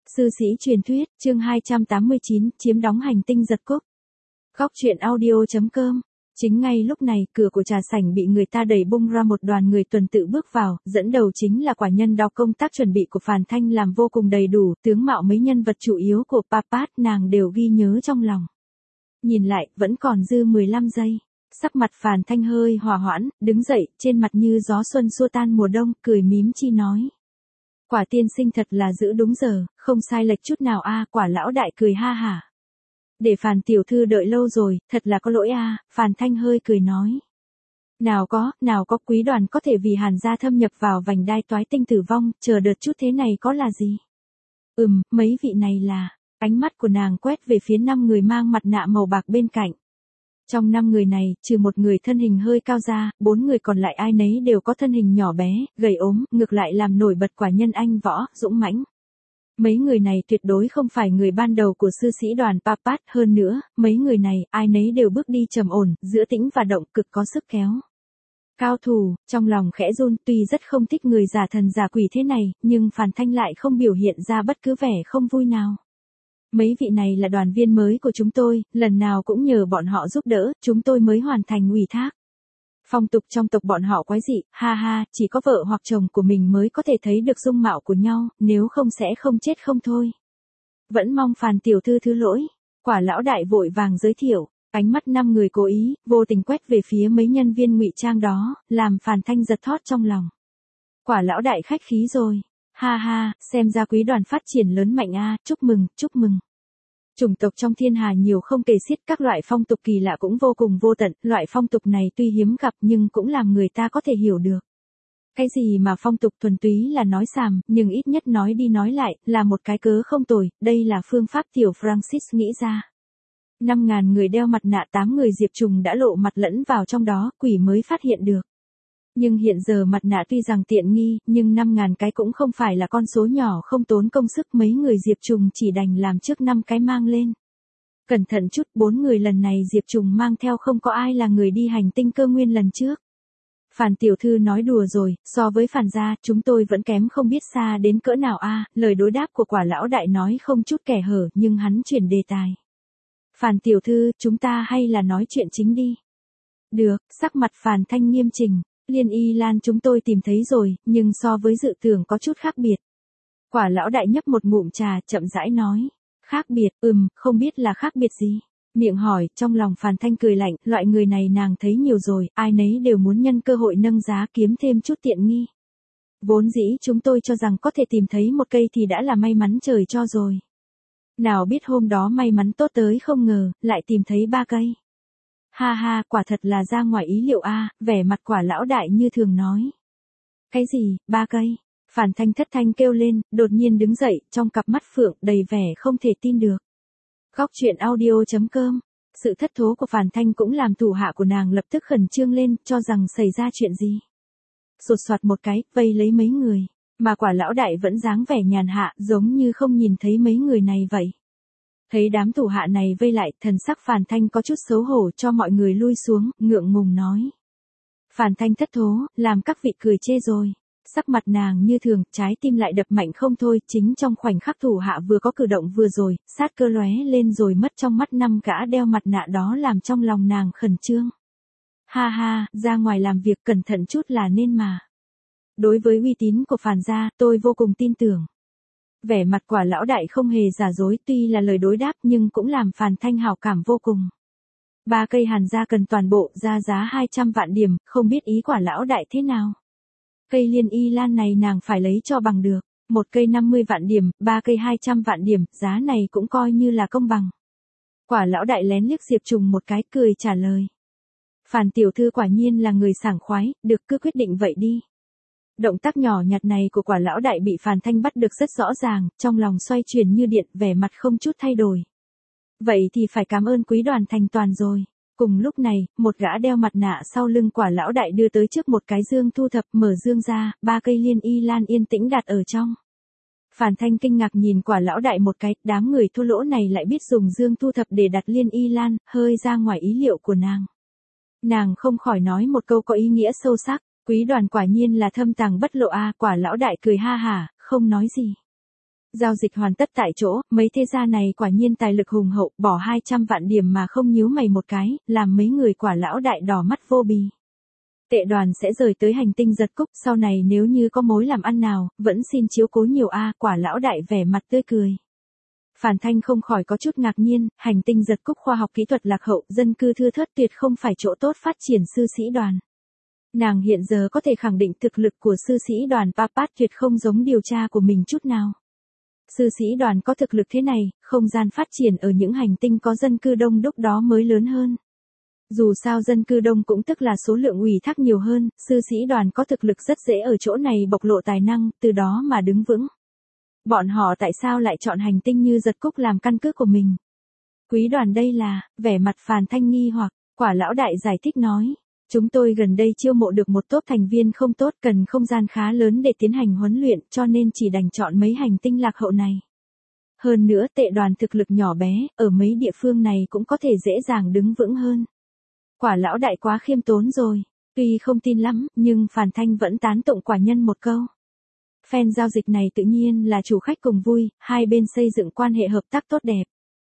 Sư sĩ truyền thuyết, chương 289, chiếm đóng hành tinh giật cúc. Góc truyện audio.com. Chính ngay lúc này, cửa của trà sảnh bị người ta đẩy bung ra một đoàn người tuần tự bước vào, dẫn đầu chính là quả nhân đo công tác chuẩn bị của Phàn Thanh làm vô cùng đầy đủ, tướng mạo mấy nhân vật chủ yếu của Papat nàng đều ghi nhớ trong lòng. Nhìn lại, vẫn còn dư 15 giây. Sắc mặt Phàn Thanh hơi hòa hoãn, đứng dậy, trên mặt như gió xuân xua tan mùa đông, cười mím chi nói. Quả tiên sinh thật là giữ đúng giờ, không sai lệch chút nào a. Quả lão đại cười ha hả. Để Phàn tiểu thư đợi lâu rồi, thật là có lỗi a. Phàn Thanh hơi cười nói. Nào có quý đoàn có thể vì Hàn gia thâm nhập vào vành đai toái tinh tử vong, chờ đợt chút thế này có là gì? Mấy vị này là, ánh mắt của nàng quét về phía 5 người mang mặt nạ màu bạc bên cạnh. Trong 5 người này, trừ một người thân hình hơi cao ra, 4 người còn lại ai nấy đều có thân hình nhỏ bé, gầy ốm, ngược lại làm nổi bật quả nhân anh võ, dũng mãnh. Mấy người này tuyệt đối không phải người ban đầu của sư sĩ đoàn Papat, hơn nữa, mấy người này, ai nấy đều bước đi trầm ổn, giữa tĩnh và động, cực có sức kéo. Cao thủ, trong lòng khẽ run, tuy rất không thích người giả thần giả quỷ thế này, nhưng Phàn Thanh lại không biểu hiện ra bất cứ vẻ không vui nào. Mấy vị này là đoàn viên mới của chúng tôi, lần nào cũng nhờ bọn họ giúp đỡ, chúng tôi mới hoàn thành ủy thác. Phong tục trong tộc bọn họ quái dị, ha ha, chỉ có vợ hoặc chồng của mình mới có thể thấy được dung mạo của nhau, nếu không sẽ không chết không thôi. Vẫn mong Phàn tiểu thư thứ lỗi. Quả lão đại vội vàng giới thiệu, ánh mắt 5 người cố ý, vô tình quét về phía mấy nhân viên ngụy trang đó, làm Phàn Thanh giật thót trong lòng. Quả lão đại khách khí rồi. Ha ha, xem ra quý đoàn phát triển lớn mạnh a, chúc mừng, chúc mừng. Chủng tộc trong thiên hà nhiều không kể xiết, các loại phong tục kỳ lạ cũng vô cùng vô tận, loại phong tục này tuy hiếm gặp nhưng cũng làm người ta có thể hiểu được. Cái gì mà phong tục thuần túy là nói xàm, nhưng ít nhất nói đi nói lại, là một cái cớ không tồi, đây là phương pháp tiểu Francis nghĩ ra. 5.000 người đeo mặt nạ, 8 người diệp trùng đã lộ mặt lẫn vào trong đó, quỷ mới phát hiện được. Nhưng hiện giờ mặt nạ tuy rằng tiện nghi, nhưng 5.000 cái cũng không phải là con số nhỏ, không tốn công sức, mấy người diệp trùng chỉ đành làm trước 5 cái mang lên. Cẩn thận chút, 4 người lần này diệp trùng mang theo không có ai là người đi hành tinh cơ nguyên lần trước. Phàn tiểu thư nói đùa rồi, so với Phàn gia, chúng tôi vẫn kém không biết xa đến cỡ nào a. Lời đối đáp của quả lão đại nói không chút kẻ hở, nhưng hắn chuyển đề tài. Phàn tiểu thư, chúng ta hay là nói chuyện chính đi. Được, sắc mặt Phàn Thanh nghiêm chỉnh. Liên Y Lan chúng tôi tìm thấy rồi, nhưng so với dự tưởng có chút khác biệt. Quả lão đại nhấp một ngụm trà, chậm rãi nói. Khác biệt, không biết là khác biệt gì. Miệng hỏi, trong lòng Phàn Thanh cười lạnh, loại người này nàng thấy nhiều rồi, ai nấy đều muốn nhân cơ hội nâng giá kiếm thêm chút tiện nghi. Vốn dĩ chúng tôi cho rằng có thể tìm thấy một cây thì đã là may mắn trời cho rồi. Nào biết hôm đó may mắn tốt tới không ngờ, lại tìm thấy 3 cây. Ha ha, quả thật là ra ngoài ý liệu a. Vẻ mặt quả lão đại như thường nói. Cái gì, 3 cây? Phàn Thanh thất thanh kêu lên, đột nhiên đứng dậy, trong cặp mắt phượng đầy vẻ không thể tin được. Góc truyện audio.com. Sự thất thố của Phàn Thanh cũng làm thủ hạ của nàng lập tức khẩn trương lên, cho rằng xảy ra chuyện gì. Sột soạt một cái, vây lấy mấy người, mà quả lão đại vẫn dáng vẻ nhàn hạ, giống như không nhìn thấy mấy người này vậy. Thấy đám thủ hạ này vây lại, thần sắc Phàn Thanh có chút xấu hổ, cho mọi người lui xuống, ngượng ngùng nói. Phàn Thanh thất thố, làm các vị cười chê rồi. Sắc mặt nàng như thường, trái tim lại đập mạnh không thôi, chính trong khoảnh khắc thủ hạ vừa có cử động vừa rồi, sát cơ lóe lên rồi mất trong mắt 5 gã đeo mặt nạ đó, làm trong lòng nàng khẩn trương. Ha ha, ra ngoài làm việc cẩn thận chút là nên mà. Đối với uy tín của Phàn gia, tôi vô cùng tin tưởng. Vẻ mặt quả lão đại không hề giả dối, tuy là lời đối đáp nhưng cũng làm Phàn Thanh hảo cảm vô cùng. 3 cây Hàn gia cần toàn bộ, ra giá 200 vạn điểm, không biết ý quả lão đại thế nào. Cây Liên Y Lan này nàng phải lấy cho bằng được, 1 cây 50 vạn điểm, 3 cây 200 vạn điểm, giá này cũng coi như là công bằng. Quả lão đại lén liếc diệp trùng một cái, cười trả lời. Phàn tiểu thư quả nhiên là người sảng khoái, được cứ quyết định vậy đi. Động tác nhỏ nhặt này của quả lão đại bị Phàn Thanh bắt được rất rõ ràng, trong lòng xoay chuyển như điện, vẻ mặt không chút thay đổi. Vậy thì phải cảm ơn quý đoàn thành toàn rồi. Cùng lúc này, một gã đeo mặt nạ sau lưng quả lão đại đưa tới trước một cái dương thu thập, mở dương ra, 3 cây Liên Y Lan yên tĩnh đặt ở trong. Phàn Thanh kinh ngạc nhìn quả lão đại một cái, đám người thua lỗ này lại biết dùng dương thu thập để đặt Liên Y Lan, hơi ra ngoài ý liệu của nàng. Nàng không khỏi nói một câu có ý nghĩa sâu sắc. Quý đoàn quả nhiên là thâm tàng bất lộ a. Quả lão đại cười ha hả, không nói gì. Giao dịch hoàn tất tại chỗ, mấy thế gia này quả nhiên tài lực hùng hậu, bỏ 200 vạn điểm mà không nhíu mày một cái, làm mấy người Quả lão đại đỏ mắt vô bì. Tệ đoàn sẽ rời tới hành tinh giật cúc, sau này nếu như có mối làm ăn nào, vẫn xin chiếu cố nhiều a. Quả lão đại vẻ mặt tươi cười. Phản Thanh không khỏi có chút ngạc nhiên, hành tinh giật cúc khoa học kỹ thuật lạc hậu, dân cư thưa thớt tuyệt không phải chỗ tốt phát triển sư sĩ đoàn. Nàng hiện giờ có thể khẳng định thực lực của sư sĩ đoàn Papat tuyệt không giống điều tra của mình chút nào. Sư sĩ đoàn có thực lực thế này, không gian phát triển ở những hành tinh có dân cư đông đúc đó mới lớn hơn. Dù sao dân cư đông cũng tức là số lượng ủy thác nhiều hơn, sư sĩ đoàn có thực lực rất dễ ở chỗ này bộc lộ tài năng, từ đó mà đứng vững. Bọn họ tại sao lại chọn hành tinh như giật cúc làm căn cứ của mình? Quý đoàn đây là, vẻ mặt Phàn Thanh nghi hoặc, Quả lão đại giải thích nói. Chúng tôi gần đây chiêu mộ được một tốp thành viên không tốt, cần không gian khá lớn để tiến hành huấn luyện, cho nên chỉ đành chọn mấy hành tinh lạc hậu này. Hơn nữa tệ đoàn thực lực nhỏ bé, ở mấy địa phương này cũng có thể dễ dàng đứng vững hơn. Quả lão đại quá khiêm tốn rồi. Tuy không tin lắm, nhưng Phàn Thanh vẫn tán tụng quả nhân một câu. Phen giao dịch này tự nhiên là chủ khách cùng vui, hai bên xây dựng quan hệ hợp tác tốt đẹp.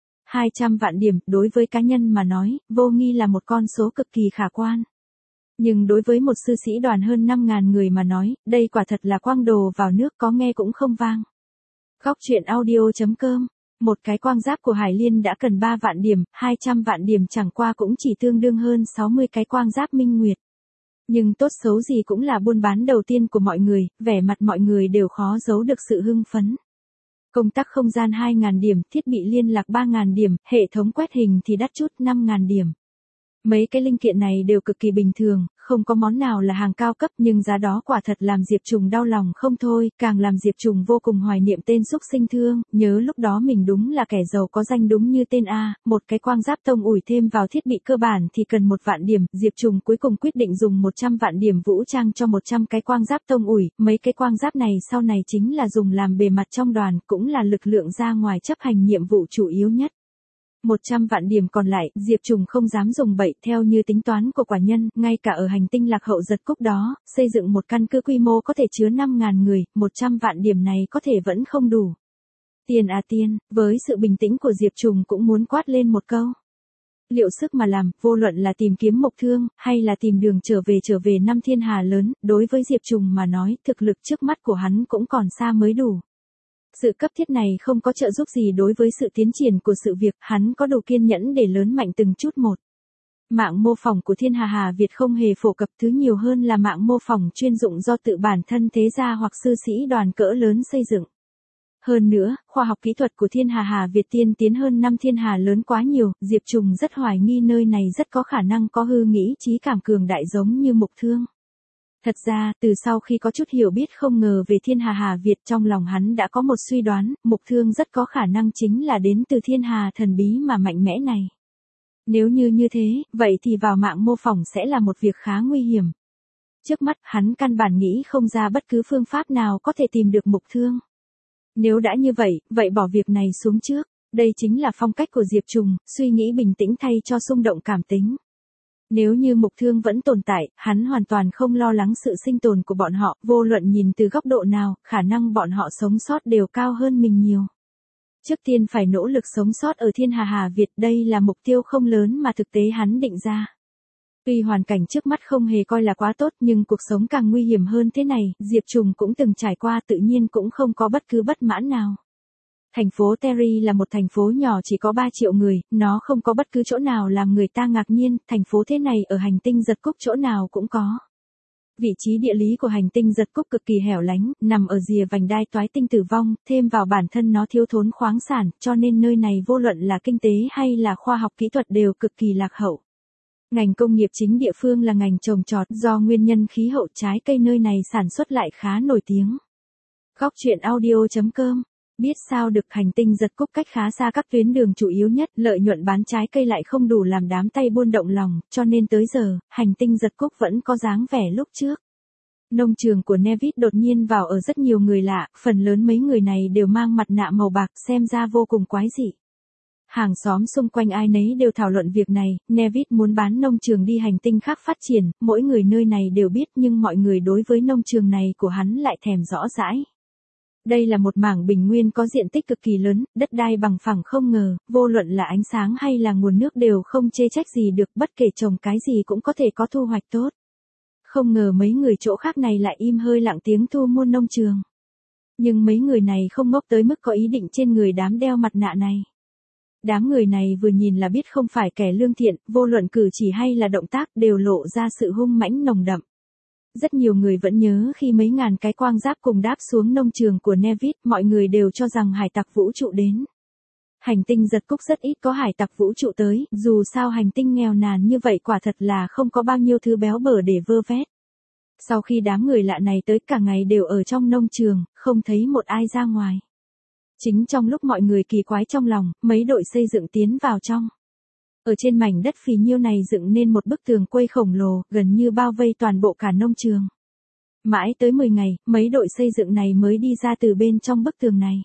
200 vạn điểm, đối với cá nhân mà nói, vô nghi là một con số cực kỳ khả quan. Nhưng đối với một sư sĩ đoàn hơn 5.000 người mà nói, đây quả thật là quang đồ vào nước, có nghe cũng không vang. Góc truyện audio.com. Một cái quang giáp của Hải Liên đã cần 3 vạn điểm, 200 vạn điểm chẳng qua cũng chỉ tương đương hơn 60 cái quang giáp minh nguyệt. Nhưng tốt xấu gì cũng là buôn bán đầu tiên của mọi người, vẻ mặt mọi người đều khó giấu được sự hưng phấn. Công tắc không gian 2.000 điểm, thiết bị liên lạc 3.000 điểm, hệ thống quét hình thì đắt chút 5.000 điểm. Mấy cái linh kiện này đều cực kỳ bình thường, không có món nào là hàng cao cấp, nhưng giá đó quả thật làm Diệp Trùng đau lòng không thôi, càng làm Diệp Trùng vô cùng hoài niệm tên xúc sinh thương, nhớ lúc đó mình đúng là kẻ giàu có danh đúng như tên A, một cái quang giáp tông ủi thêm vào thiết bị cơ bản thì cần 1 vạn điểm, Diệp Trùng cuối cùng quyết định dùng 100 vạn điểm vũ trang cho 100 cái quang giáp tông ủi, mấy cái quang giáp này sau này chính là dùng làm bề mặt trong đoàn, cũng là lực lượng ra ngoài chấp hành nhiệm vụ chủ yếu nhất. 100 vạn điểm còn lại, Diệp Trùng không dám dùng bậy, theo như tính toán của quả nhân, ngay cả ở hành tinh lạc hậu giật cúc đó, xây dựng một căn cứ quy mô có thể chứa 5.000 người, 100 vạn điểm này có thể vẫn không đủ. Tiền à tiền, với sự bình tĩnh của Diệp Trùng cũng muốn quát lên một câu. Liệu sức mà làm, vô luận là tìm kiếm mộc thương, hay là tìm đường trở về năm thiên hà lớn, đối với Diệp Trùng mà nói, thực lực trước mắt của hắn cũng còn xa mới đủ. Sự cấp thiết này không có trợ giúp gì đối với sự tiến triển của sự việc, hắn có đủ kiên nhẫn để lớn mạnh từng chút một. Mạng mô phỏng của Thiên Hà Việt không hề phổ cập, thứ nhiều hơn là mạng mô phỏng chuyên dụng do tự bản thân thế gia hoặc sư sĩ đoàn cỡ lớn xây dựng. Hơn nữa, khoa học kỹ thuật của Thiên Hà Việt tiên tiến hơn 5 thiên hà lớn quá nhiều, Diệp Trùng rất hoài nghi nơi này rất có khả năng có hư nghĩ trí cảm cường đại giống như mục thương. Thật ra, từ sau khi có chút hiểu biết không ngờ về Thiên Hà Việt, trong lòng hắn đã có một suy đoán, mục thương rất có khả năng chính là đến từ thiên hà thần bí mà mạnh mẽ này. Nếu như thế, vậy thì vào mạng mô phỏng sẽ là một việc khá nguy hiểm. Trước mắt, hắn căn bản nghĩ không ra bất cứ phương pháp nào có thể tìm được mục thương. Nếu đã như vậy, vậy bỏ việc này xuống trước. Đây chính là phong cách của Diệp Trùng, suy nghĩ bình tĩnh thay cho xung động cảm tính. Nếu như mục thương vẫn tồn tại, hắn hoàn toàn không lo lắng sự sinh tồn của bọn họ, vô luận nhìn từ góc độ nào, khả năng bọn họ sống sót đều cao hơn mình nhiều. Trước tiên phải nỗ lực sống sót ở Thiên Hà Việt, đây là mục tiêu không lớn mà thực tế hắn định ra. Tuy hoàn cảnh trước mắt không hề coi là quá tốt, nhưng cuộc sống càng nguy hiểm hơn thế này, Diệp Trùng cũng từng trải qua, tự nhiên cũng không có bất cứ bất mãn nào. Thành phố Terry là một thành phố nhỏ chỉ có 3 triệu người, nó không có bất cứ chỗ nào làm người ta ngạc nhiên, thành phố thế này ở hành tinh giật cúc chỗ nào cũng có. Vị trí địa lý của hành tinh giật cúc cực kỳ hẻo lánh, nằm ở rìa vành đai toái tinh tử vong, thêm vào bản thân nó thiếu thốn khoáng sản, cho nên nơi này vô luận là kinh tế hay là khoa học kỹ thuật đều cực kỳ lạc hậu. Ngành công nghiệp chính địa phương là ngành trồng trọt, do nguyên nhân khí hậu trái cây nơi này sản xuất lại khá nổi tiếng. Góc truyện audio.com. Biết sao được, hành tinh giật cúc cách khá xa các tuyến đường chủ yếu nhất, lợi nhuận bán trái cây lại không đủ làm đám tay buôn động lòng, cho nên tới giờ, hành tinh giật cúc vẫn có dáng vẻ lúc trước. Nông trường của Nevis đột nhiên vào ở rất nhiều người lạ, phần lớn mấy người này đều mang mặt nạ màu bạc, xem ra vô cùng quái dị. Hàng xóm xung quanh ai nấy đều thảo luận việc này, Nevis muốn bán nông trường đi hành tinh khác phát triển, mỗi người nơi này đều biết, nhưng mọi người đối với nông trường này của hắn lại thèm rõ rãi. Đây là một mảng bình nguyên có diện tích cực kỳ lớn, đất đai bằng phẳng không ngờ, vô luận là ánh sáng hay là nguồn nước đều không chê trách gì được, bất kể trồng cái gì cũng có thể có thu hoạch tốt. Không ngờ mấy người chỗ khác này lại im hơi lặng tiếng thu mua nông trường. Nhưng mấy người này không ngốc tới mức có ý định trên người đám đeo mặt nạ này. Đám người này vừa nhìn là biết không phải kẻ lương thiện, vô luận cử chỉ hay là động tác đều lộ ra sự hung mãnh nồng đậm. Rất nhiều người vẫn nhớ khi mấy ngàn cái quang giáp cùng đáp xuống nông trường của Nevis, mọi người đều cho rằng hải tặc vũ trụ đến. Hành tinh giật cúc rất ít có hải tặc vũ trụ tới, dù sao hành tinh nghèo nàn như vậy quả thật là không có bao nhiêu thứ béo bở để vơ vét. Sau khi đám người lạ này tới cả ngày đều ở trong nông trường, không thấy một ai ra ngoài. Chính trong lúc mọi người kỳ quái trong lòng, mấy đội xây dựng tiến vào trong. Ở trên mảnh đất phì nhiêu này dựng nên một bức tường quây khổng lồ, gần như bao vây toàn bộ cả nông trường. Mãi tới 10 ngày, mấy đội xây dựng này mới đi ra từ bên trong bức tường này.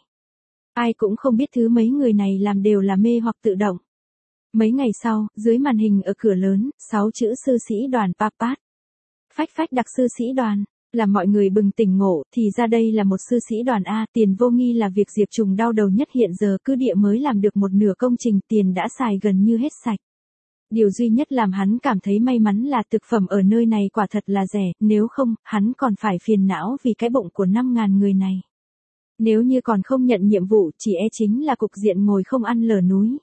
Ai cũng không biết thứ mấy người này làm đều là mê hoặc tự động. Mấy ngày sau, dưới màn hình ở cửa lớn, 6 chữ sư sĩ đoàn Papat. Phách phách đặc sư sĩ đoàn. Làm mọi người bừng tỉnh ngộ, thì ra đây là một sư sĩ đoàn A, tiền vô nghi là việc Diệp Trùng đau đầu nhất hiện giờ, cứ địa mới làm được một nửa công trình, tiền đã xài gần như hết sạch. Điều duy nhất làm hắn cảm thấy may mắn là thực phẩm ở nơi này quả thật là rẻ, nếu không, hắn còn phải phiền não vì cái bụng của 5.000 người này. Nếu như còn không nhận nhiệm vụ, chỉ chính là cục diện ngồi không ăn lở núi.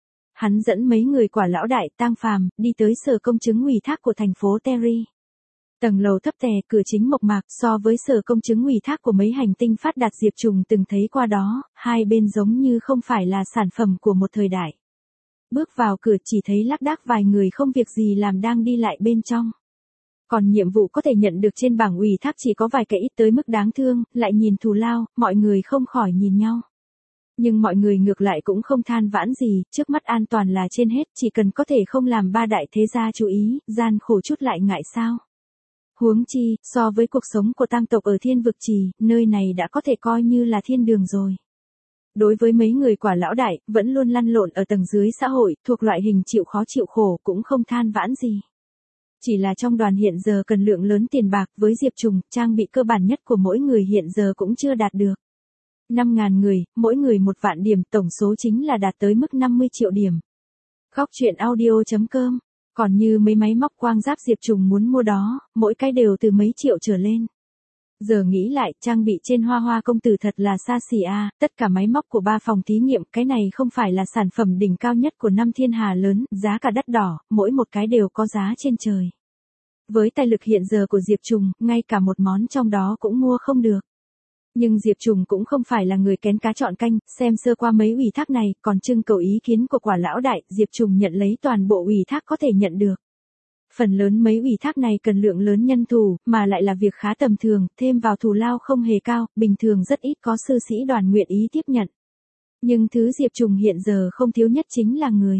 Hắn dẫn mấy người quả lão đại Tang Phàm đi tới sở công chứng ủy thác của thành phố Terry. Tầng lầu thấp tè, cửa chính mộc mạc, so với sở công chứng ủy thác của mấy hành tinh phát đạt Diệp Trùng từng thấy qua đó, hai bên giống như không phải là sản phẩm của một thời đại. Bước vào cửa chỉ thấy lác đác vài người không việc gì làm đang đi lại bên trong. Còn nhiệm vụ có thể nhận được trên bảng ủy thác chỉ có vài cái ít tới mức đáng thương, lại nhìn thù lao, mọi người không khỏi nhìn nhau. Nhưng mọi người ngược lại cũng không than vãn gì, trước mắt an toàn là trên hết, chỉ cần có thể không làm ba đại thế gia chú ý, gian khổ chút lại ngại sao. Huống chi, so với cuộc sống của tang tộc ở Thiên Vực Trì, nơi này đã có thể coi như là thiên đường rồi. Đối với mấy người quả lão đại, vẫn luôn lăn lộn ở tầng dưới xã hội, thuộc loại hình chịu khó chịu khổ cũng không than vãn gì. Chỉ là trong đoàn hiện giờ cần lượng lớn tiền bạc, với Diệp Trùng, trang bị cơ bản nhất của mỗi người hiện giờ cũng chưa đạt được. 5.000 người, mỗi người 1 vạn điểm, tổng số chính là đạt tới mức 50 triệu điểm. Góc truyện audio.com. Còn như mấy máy móc quang giáp Diệp Trùng muốn mua đó, mỗi cái đều từ mấy triệu trở lên. Giờ nghĩ lại, trang bị trên Hoa Hoa công tử thật là xa xỉ a, tất cả máy móc của 3 phòng thí nghiệm, cái này không phải là sản phẩm đỉnh cao nhất của 5 thiên hà lớn, giá cả đắt đỏ, mỗi một cái đều có giá trên trời. Với tài lực hiện giờ của Diệp Trùng, ngay cả một món trong đó cũng mua không được. Nhưng Diệp Trùng cũng không phải là người kén cá chọn canh, xem sơ qua mấy ủy thác này, còn trưng cầu ý kiến của quả lão đại, Diệp Trùng nhận lấy toàn bộ ủy thác có thể nhận được. Phần lớn mấy ủy thác này cần lượng lớn nhân thủ, mà lại là việc khá tầm thường, thêm vào thù lao không hề cao, bình thường rất ít có sư sĩ đoàn nguyện ý tiếp nhận. Nhưng thứ Diệp Trùng hiện giờ không thiếu nhất chính là người.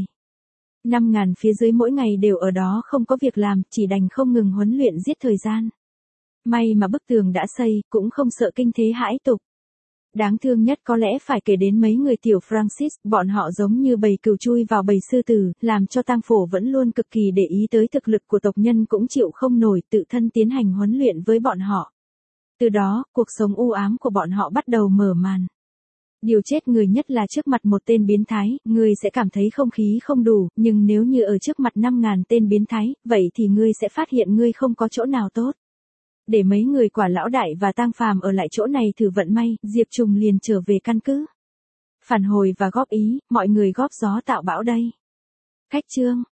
5.000 phía dưới mỗi ngày đều ở đó không có việc làm, chỉ đành không ngừng huấn luyện giết thời gian. May mà bức tường đã xây, cũng không sợ kinh thế hãi tục. Đáng thương nhất có lẽ phải kể đến mấy người tiểu Francis, bọn họ giống như bầy cừu chui vào bầy sư tử, làm cho Tang Phổ vẫn luôn cực kỳ để ý tới thực lực của tộc nhân cũng chịu không nổi, tự thân tiến hành huấn luyện với bọn họ. Từ đó, cuộc sống u ám của bọn họ bắt đầu mở màn. Điều chết người nhất là trước mặt một tên biến thái, ngươi sẽ cảm thấy không khí không đủ, nhưng nếu như ở trước mặt 5.000 tên biến thái, vậy thì ngươi sẽ phát hiện ngươi không có chỗ nào tốt. Để mấy người quả lão đại và Tang Phàm ở lại chỗ này thử vận may, Diệp Trùng liền trở về căn cứ. Phản hồi và góp ý, mọi người góp gió tạo bão đây. Khách chương.